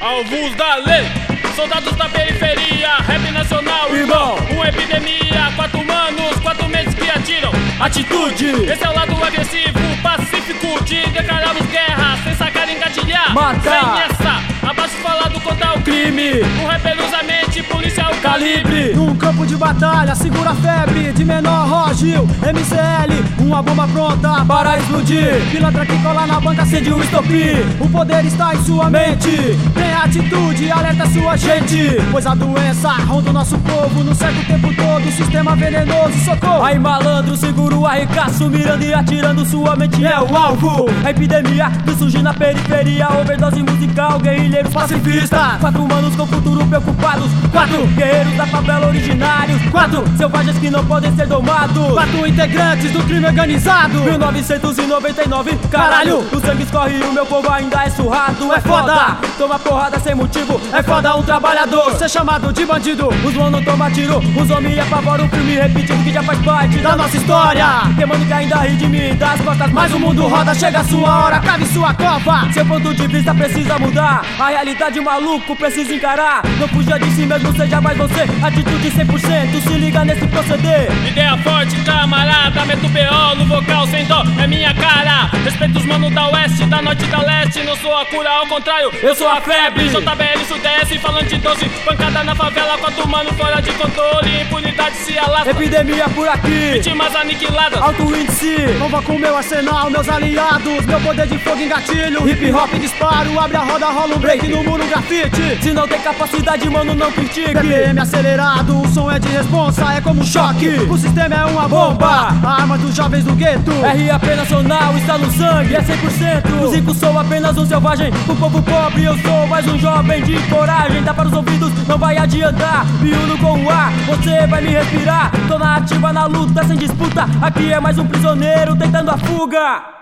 Alvos da lei, soldados da periferia, rap nacional, irmão. Uma epidemia, 4 manos, 4 meses que atiram. Atitude, esse é o lado agressivo, pacífico de declararmos guerra, sem sacar e engatilhar. Matar. Sem essa, abaixo falado contra o crime. O rap usa a mente, policial calibre. Num campo de batalha, segura a febre. De menor, Rogil, MCL, uma bomba pronta para explodir. Pilantra que cola na banca, acende o estopim. O poder está em sua mente. Tem atitude, alerta sua gente. Pois a doença ronda o nosso povo no certo tempo todo. Sistema venenoso, socorro. Aí malandro, segura o arregaço, mirando e atirando, sua mente é o alvo. A epidemia que surge na periferia, overdose musical, guerrilheiros pacifistas. 4 manos com futuro preocupados, 4 guerreiros da favela originários, 4 selvagens que não podem ser domados, 4 integrantes do crime organizado. 1999, caralho, o sangue escorre e o meu povo ainda é surrado. É foda, toma porrada sem motivo, é foda um trabalhador ser chamado de bandido. Os manos toma tiro, os homens apavoram o filme repetido que já faz parte da nossa história. Tem mano que ainda ri de mim das costas, mas o mundo roda, chega a sua hora, cave sua cova. Seu ponto de vista precisa mudar, a realidade maluco precisa encarar. Não fuja de si mesmo, seja mais você, atitude 100%, se liga nesse proceder. Ideia forte, camarada, meto BO no vocal sem dó, é minha cara. Respeito os manos da oeste, da norte e da leste, não sou a cura, ao contrário, eu sou a febre. JBL Sudeste, falando de 12, pancada na favela, 4 manos fora de controle, impunidade se alastra. Epidemia por aqui, vítimas aniquiladas, alto índice. Nova com meu arsenal, meus aliados, meu poder de fogo em gatilho. Hip hop disparo, abre a roda, rola um break no muro, grafite. Se não tem capacidade, mano, não critique. BPM acelerado, o som é de responsa, é como um choque. O sistema é uma bomba, a arma dos jovens do gueto. RAP nacional está no sangue, é 100%. O Zico sou apenas um selvagem, o povo pobre eu sou mais um jovem de coragem. Dá para os ouvidos, não vai adiantar, me uno com o ar, você vai me respirar. Tô na ativa, na luta, sem disputa, aqui é mais um prisioneiro tentando a fuga.